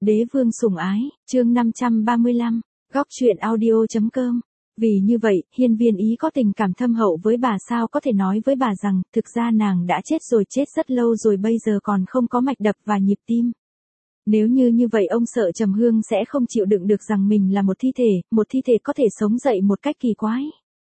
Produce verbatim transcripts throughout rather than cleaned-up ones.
Đế vương sủng ái, chương năm trăm ba mươi lăm, góc truyện audio.com. Vì như vậy, Hiên Viên Ý có tình cảm thâm hậu với bà, sao có thể nói với bà rằng, thực ra nàng đã chết rồi, chết rất lâu rồi, bây giờ còn không có mạch đập và nhịp tim. Nếu như như vậy, ông sợ Trầm Hương sẽ không chịu đựng được rằng mình là một thi thể, một thi thể có thể sống dậy một cách kỳ quái.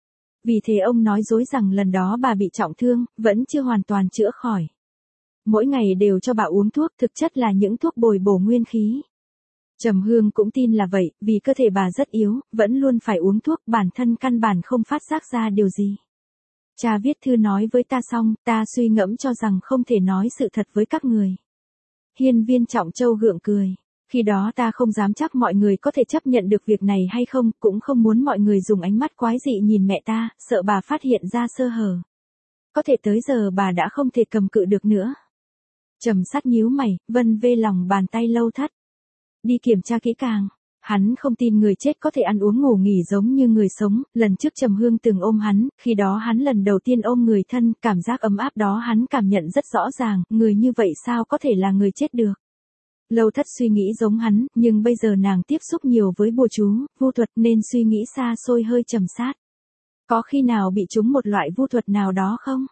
Vì thế ông nói dối rằng lần đó bà bị trọng thương, vẫn chưa hoàn toàn chữa khỏi. Mỗi ngày đều cho bà uống thuốc, thực chất là những thuốc bồi bổ nguyên khí. Trầm Hương cũng tin là vậy, vì cơ thể bà rất yếu, vẫn luôn phải uống thuốc, bản thân căn bản không phát giác ra điều gì. Cha viết thư nói với ta xong, ta suy ngẫm cho rằng không thể nói sự thật với các người. Hiên Viên Trọng Châu gượng cười. Khi đó ta không dám chắc mọi người có thể chấp nhận được việc này hay không, cũng không muốn mọi người dùng ánh mắt quái dị nhìn mẹ ta, sợ bà phát hiện ra sơ hở. Có thể tới giờ bà đã không thể cầm cự được nữa. Trầm Sát nhíu mày, vân vê lòng bàn tay Lâu Thất. Đi kiểm tra kỹ càng. Hắn không tin người chết có thể ăn uống ngủ nghỉ giống như người sống, lần trước Trầm Hương từng ôm hắn, khi đó hắn lần đầu tiên ôm người thân, cảm giác ấm áp đó hắn cảm nhận rất rõ ràng, người như vậy sao có thể là người chết được. Lâu Thất suy nghĩ giống hắn, nhưng bây giờ nàng tiếp xúc nhiều với bùa chú, vu thuật nên suy nghĩ xa xôi hơi Trầm Sát. Có khi nào bị trúng một loại vu thuật nào đó không?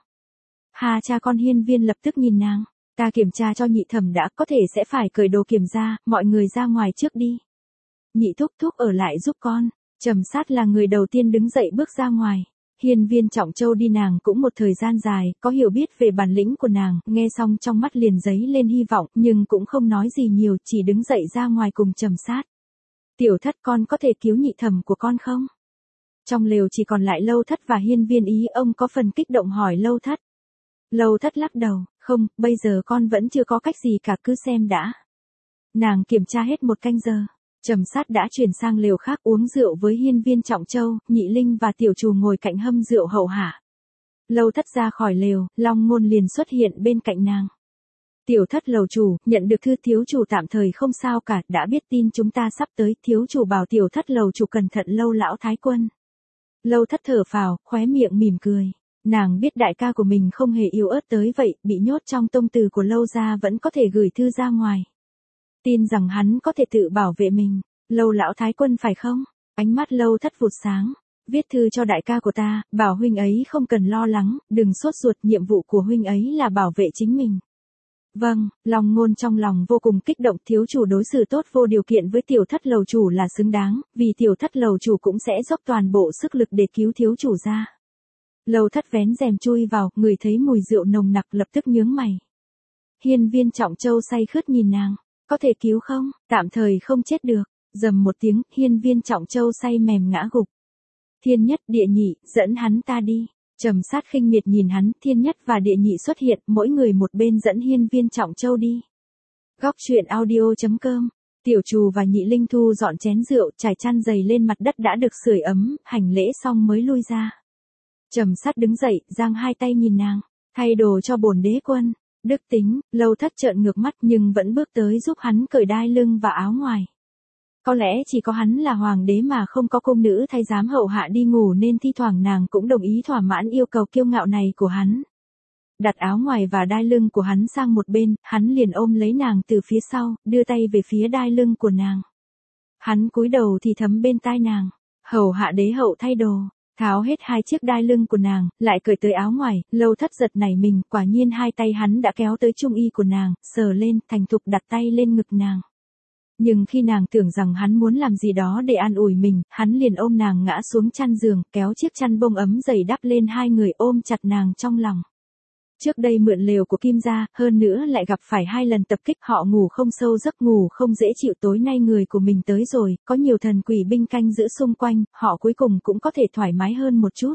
Hà cha con Hiên Viên lập tức nhìn nàng. Ta kiểm tra cho nhị thẩm đã, có thể sẽ phải cởi đồ kiểm ra, mọi người ra ngoài trước đi. Nhị thúc thúc ở lại giúp con. Trầm Sát là người đầu tiên đứng dậy bước ra ngoài. Hiên Viên Trọng Châu đi nàng cũng một thời gian dài, có hiểu biết về bản lĩnh của nàng, nghe xong trong mắt liền giấy lên hy vọng, nhưng cũng không nói gì nhiều, chỉ đứng dậy ra ngoài cùng Trầm Sát. Tiểu Thất, con có thể cứu nhị thẩm của con không? Trong lều chỉ còn lại Lâu Thất và Hiên Viên Ý, ông có phần kích động hỏi Lâu Thất. Lâu Thất lắc đầu, không, bây giờ con vẫn chưa có cách gì cả, cứ xem đã. Nàng kiểm tra hết một canh giờ. Trầm Sát đã chuyển sang lều khác uống rượu với Hiên Viên Trọng Châu, Nhị Linh và Tiểu Trù ngồi cạnh hâm rượu hậu hạ. Lâu Thất ra khỏi lều, Long Ngôn liền xuất hiện bên cạnh nàng. Tiểu Thất lầu chủ, nhận được thư thiếu chủ tạm thời không sao cả, đã biết tin chúng ta sắp tới, thiếu chủ bảo Tiểu Thất lầu chủ cẩn thận Lâu lão thái quân. Lâu Thất thở phào, khóe miệng mỉm cười. Nàng biết đại ca của mình không hề yếu ớt tới vậy, bị nhốt trong tông từ của Lâu gia vẫn có thể gửi thư ra ngoài. Tin rằng hắn có thể tự bảo vệ mình. Lâu lão thái quân phải không? Ánh mắt Lâu Thất vụt sáng. Viết thư cho đại ca của ta, bảo huynh ấy không cần lo lắng, đừng sốt ruột, nhiệm vụ của huynh ấy là bảo vệ chính mình. Vâng, Long Ngôn trong lòng vô cùng kích động, thiếu chủ đối xử tốt vô điều kiện với Tiểu Thất lầu chủ là xứng đáng, vì Tiểu Thất lầu chủ cũng sẽ dốc toàn bộ sức lực để cứu thiếu chủ ra. Lâu Thất vén rèm chui vào, người thấy mùi rượu nồng nặc lập tức nhướng mày. Hiên Viên Trọng Châu say khướt nhìn nàng, có thể cứu không? Tạm thời không chết được. Dầm một tiếng, Hiên Viên Trọng Châu say mềm ngã gục. Thiên Nhất, Địa Nhị, dẫn hắn ta đi. Trầm Sát khinh miệt nhìn hắn, Thiên Nhất và Địa Nhị xuất hiện, mỗi người một bên dẫn Hiên Viên Trọng Châu đi. Góc truyện audio.com. Tiểu Trù và Nhị Linh thu dọn chén rượu, trải chăn dày lên mặt đất đã được sưởi ấm, hành lễ xong mới lui ra. Trầm Sát đứng dậy, giang hai tay nhìn nàng, thay đồ cho bổn đế quân. Đức tính, Lâu Thất trợn ngược mắt nhưng vẫn bước tới giúp hắn cởi đai lưng và áo ngoài. Có lẽ chỉ có hắn là hoàng đế mà không có cung nữ thái giám hậu hạ đi ngủ nên thi thoảng nàng cũng đồng ý thỏa mãn yêu cầu kiêu ngạo này của hắn. Đặt áo ngoài và đai lưng của hắn sang một bên, hắn liền ôm lấy nàng từ phía sau, đưa tay về phía đai lưng của nàng. Hắn cúi đầu thì thấm bên tai nàng, hầu hạ đế hậu thay đồ. Tháo hết hai chiếc đai lưng của nàng, lại cởi tới áo ngoài, Lâu Thất giật nảy mình, quả nhiên hai tay hắn đã kéo tới trung y của nàng, sờ lên, thành thục đặt tay lên ngực nàng. Nhưng khi nàng tưởng rằng hắn muốn làm gì đó để an ủi mình, hắn liền ôm nàng ngã xuống chăn giường, kéo chiếc chăn bông ấm dày đắp lên hai người ôm chặt nàng trong lòng. Trước đây mượn lều của Kim gia, hơn nữa lại gặp phải hai lần tập kích, họ ngủ không sâu, giấc ngủ không dễ chịu, tối nay người của mình tới rồi, có nhiều thần quỷ binh canh giữ xung quanh, họ cuối cùng cũng có thể thoải mái hơn một chút.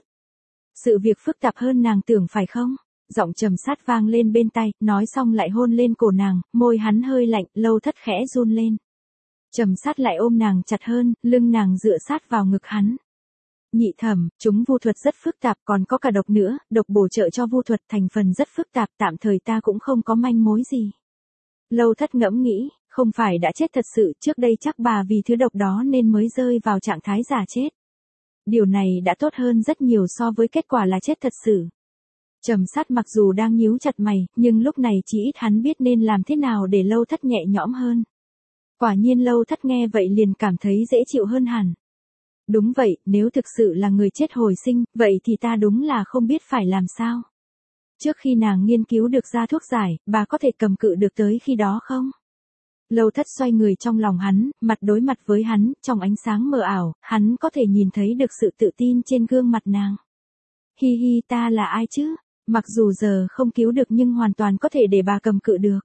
Sự việc phức tạp hơn nàng tưởng phải không? Giọng Trầm Sát vang lên bên tai, nói xong lại hôn lên cổ nàng, môi hắn hơi lạnh, Lâu Thất khẽ run lên. Trầm Sát lại ôm nàng chặt hơn, lưng nàng dựa sát vào ngực hắn. Nhị thẩm, chúng vu thuật rất phức tạp, còn có cả độc nữa, độc bổ trợ cho vu thuật thành phần rất phức tạp, tạm thời ta cũng không có manh mối gì. Lâu Thất ngẫm nghĩ, không phải đã chết thật sự, trước đây chắc bà vì thứ độc đó nên mới rơi vào trạng thái giả chết. Điều này đã tốt hơn rất nhiều so với kết quả là chết thật sự. Trầm Sát mặc dù đang nhíu chặt mày, nhưng lúc này chỉ ít hắn biết nên làm thế nào để Lâu Thất nhẹ nhõm hơn. Quả nhiên Lâu Thất nghe vậy liền cảm thấy dễ chịu hơn hẳn. Đúng vậy, nếu thực sự là người chết hồi sinh, vậy thì ta đúng là không biết phải làm sao. Trước khi nàng nghiên cứu được ra thuốc giải, bà có thể cầm cự được tới khi đó không? Lâu Thất xoay người trong lòng hắn, mặt đối mặt với hắn, trong ánh sáng mờ ảo, hắn có thể nhìn thấy được sự tự tin trên gương mặt nàng. Hi hi, ta là ai chứ? Mặc dù giờ không cứu được nhưng hoàn toàn có thể để bà cầm cự được.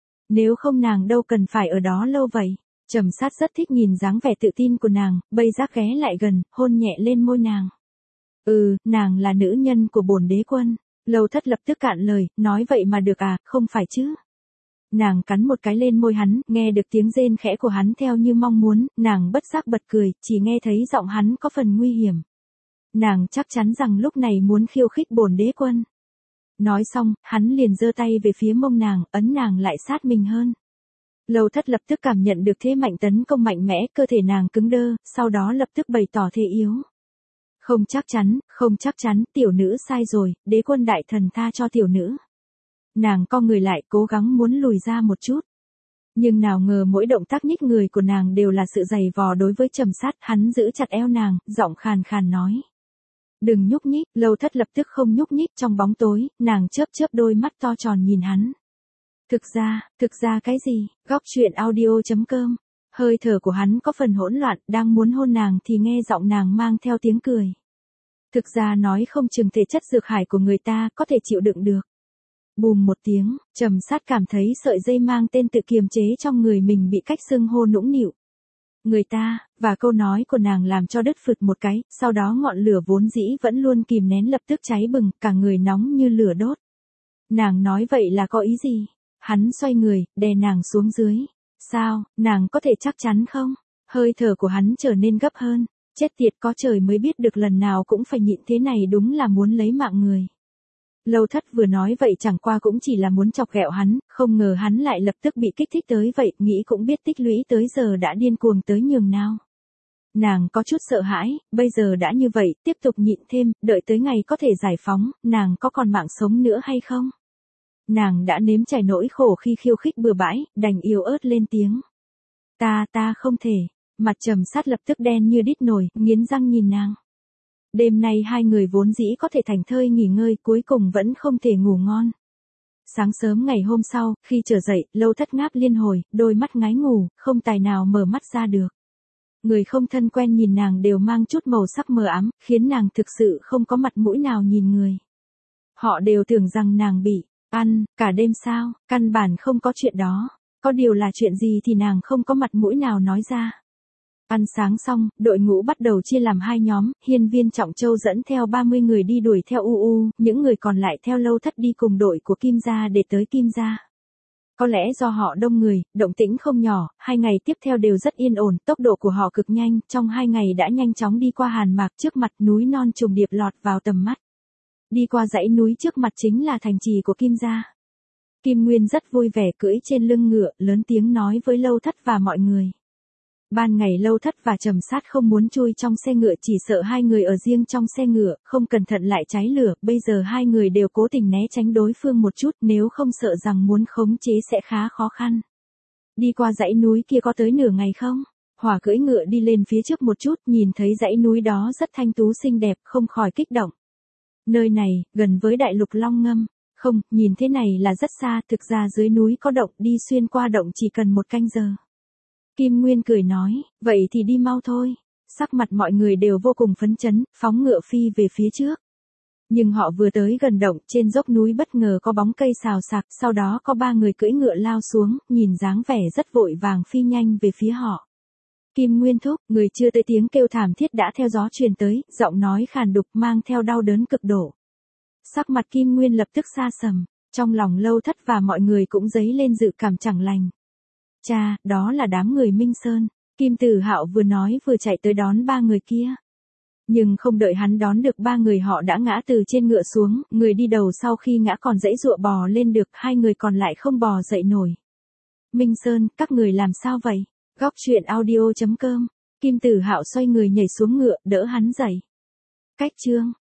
Nếu không nàng đâu cần phải ở đó lâu vậy. Trầm Sát rất thích nhìn dáng vẻ tự tin của nàng, bây giác ghé lại gần, hôn nhẹ lên môi nàng. Ừ, nàng là nữ nhân của bổn đế quân. Lâu Thất lập tức cạn lời, nói vậy mà được à, không phải chứ? Nàng cắn một cái lên môi hắn, nghe được tiếng rên khẽ của hắn theo như mong muốn, nàng bất giác bật cười, chỉ nghe thấy giọng hắn có phần nguy hiểm. Nàng chắc chắn rằng lúc này muốn khiêu khích bổn đế quân. Nói xong, hắn liền giơ tay về phía mông nàng, ấn nàng lại sát mình hơn. Lâu Thất lập tức cảm nhận được thế mạnh tấn công mạnh mẽ, cơ thể nàng cứng đơ, sau đó lập tức bày tỏ thế yếu. Không chắc chắn, không chắc chắn, tiểu nữ sai rồi, đế quân đại thần tha cho tiểu nữ. Nàng co người lại cố gắng muốn lùi ra một chút. Nhưng nào ngờ mỗi động tác nhích người của nàng đều là sự giày vò đối với Trầm Sát, hắn giữ chặt eo nàng, giọng khàn khàn nói. Đừng nhúc nhích, Lâu Thất lập tức không nhúc nhích trong bóng tối, nàng chớp chớp đôi mắt to tròn nhìn hắn. Thực ra, thực ra cái gì? Góc truyện audio chấm com. Hơi thở của hắn có phần hỗn loạn, đang muốn hôn nàng thì nghe giọng nàng mang theo tiếng cười. Thực ra nói không chừng thể chất dược hải của người ta có thể chịu đựng được. Bùm một tiếng, Trầm Sát cảm thấy sợi dây mang tên tự kiềm chế trong người mình bị cách xưng hô nũng nịu. Người ta, và câu nói của nàng làm cho đứt phụt một cái, sau đó ngọn lửa vốn dĩ vẫn luôn kìm nén lập tức cháy bừng, cả người nóng như lửa đốt. Nàng nói vậy là có ý gì? Hắn xoay người, đè nàng xuống dưới. Sao, nàng có thể chắc chắn không? Hơi thở của hắn trở nên gấp hơn. Chết tiệt, có trời mới biết được lần nào cũng phải nhịn thế này, đúng là muốn lấy mạng người. Lâu Thất vừa nói vậy chẳng qua cũng chỉ là muốn chọc ghẹo hắn, không ngờ hắn lại lập tức bị kích thích tới vậy, nghĩ cũng biết tích lũy tới giờ đã điên cuồng tới nhường nào. Nàng có chút sợ hãi, bây giờ đã như vậy, tiếp tục nhịn thêm, đợi tới ngày có thể giải phóng, nàng có còn mạng sống nữa hay không? Nàng đã nếm trải nỗi khổ khi khiêu khích bừa bãi, đành yếu ớt lên tiếng. Ta, ta không thể. Mặt Trầm Sát lập tức đen như đít nồi, nghiến răng nhìn nàng. Đêm nay hai người vốn dĩ có thể thành thơi nghỉ ngơi, cuối cùng vẫn không thể ngủ ngon. Sáng sớm ngày hôm sau, khi trở dậy, Lâu Thất ngáp liên hồi, đôi mắt ngái ngủ, không tài nào mở mắt ra được. Người không thân quen nhìn nàng đều mang chút màu sắc mờ ám, khiến nàng thực sự không có mặt mũi nào nhìn người. Họ đều tưởng rằng nàng bị ăn cả đêm sao, căn bản không có chuyện đó. Có điều là chuyện gì thì nàng không có mặt mũi nào nói ra. Ăn sáng xong, đội ngũ bắt đầu chia làm hai nhóm, Hiên Viên Trọng Châu dẫn theo ba mươi người đi đuổi theo U U, những người còn lại theo Lâu Thất đi cùng đội của Kim gia để tới Kim gia. Có lẽ do họ đông người, động tĩnh không nhỏ, hai ngày tiếp theo đều rất yên ổn, tốc độ của họ cực nhanh, trong hai ngày đã nhanh chóng đi qua Hàn Mạc, trước mặt núi non trùng điệp lọt vào tầm mắt. Đi qua dãy núi trước mặt chính là thành trì của Kim gia. Kim Nguyên rất vui vẻ cưỡi trên lưng ngựa, lớn tiếng nói với Lâu Thất và mọi người. Ban ngày Lâu Thất và Trầm Sát không muốn chui trong xe ngựa, chỉ sợ hai người ở riêng trong xe ngựa, không cẩn thận lại cháy lửa, bây giờ hai người đều cố tình né tránh đối phương một chút, nếu không sợ rằng muốn khống chế sẽ khá khó khăn. Đi qua dãy núi kia có tới nửa ngày không? Hỏa cưỡi ngựa đi lên phía trước một chút, nhìn thấy dãy núi đó rất thanh tú xinh đẹp, không khỏi kích động. Nơi này, gần với đại lục Long Ngâm. Không, nhìn thế này là rất xa, thực ra dưới núi có động, đi xuyên qua động chỉ cần một canh giờ. Kim Nguyên cười nói, vậy thì đi mau thôi. Sắc mặt mọi người đều vô cùng phấn chấn, phóng ngựa phi về phía trước. Nhưng họ vừa tới gần động, trên dốc núi bất ngờ có bóng cây xào xạc, sau đó có ba người cưỡi ngựa lao xuống, nhìn dáng vẻ rất vội vàng phi nhanh về phía họ. Kim Nguyên thúc, người chưa tới, tiếng kêu thảm thiết đã theo gió truyền tới, giọng nói khàn đục mang theo đau đớn cực độ. Sắc mặt Kim Nguyên lập tức xa sầm, trong lòng Lâu Thất và mọi người cũng dấy lên dự cảm chẳng lành. Cha, đó là đám người Minh Sơn. Kim Tử Hạo vừa nói vừa chạy tới đón ba người kia. Nhưng không đợi hắn đón được ba người họ đã ngã từ trên ngựa xuống, người đi đầu sau khi ngã còn giãy giụa bò lên được, hai người còn lại không bò dậy nổi. Minh Sơn, các người làm sao vậy? Góc truyện audio chấm com. Kim Tử Hạo xoay người nhảy xuống ngựa, đỡ hắn dậy. Cách chương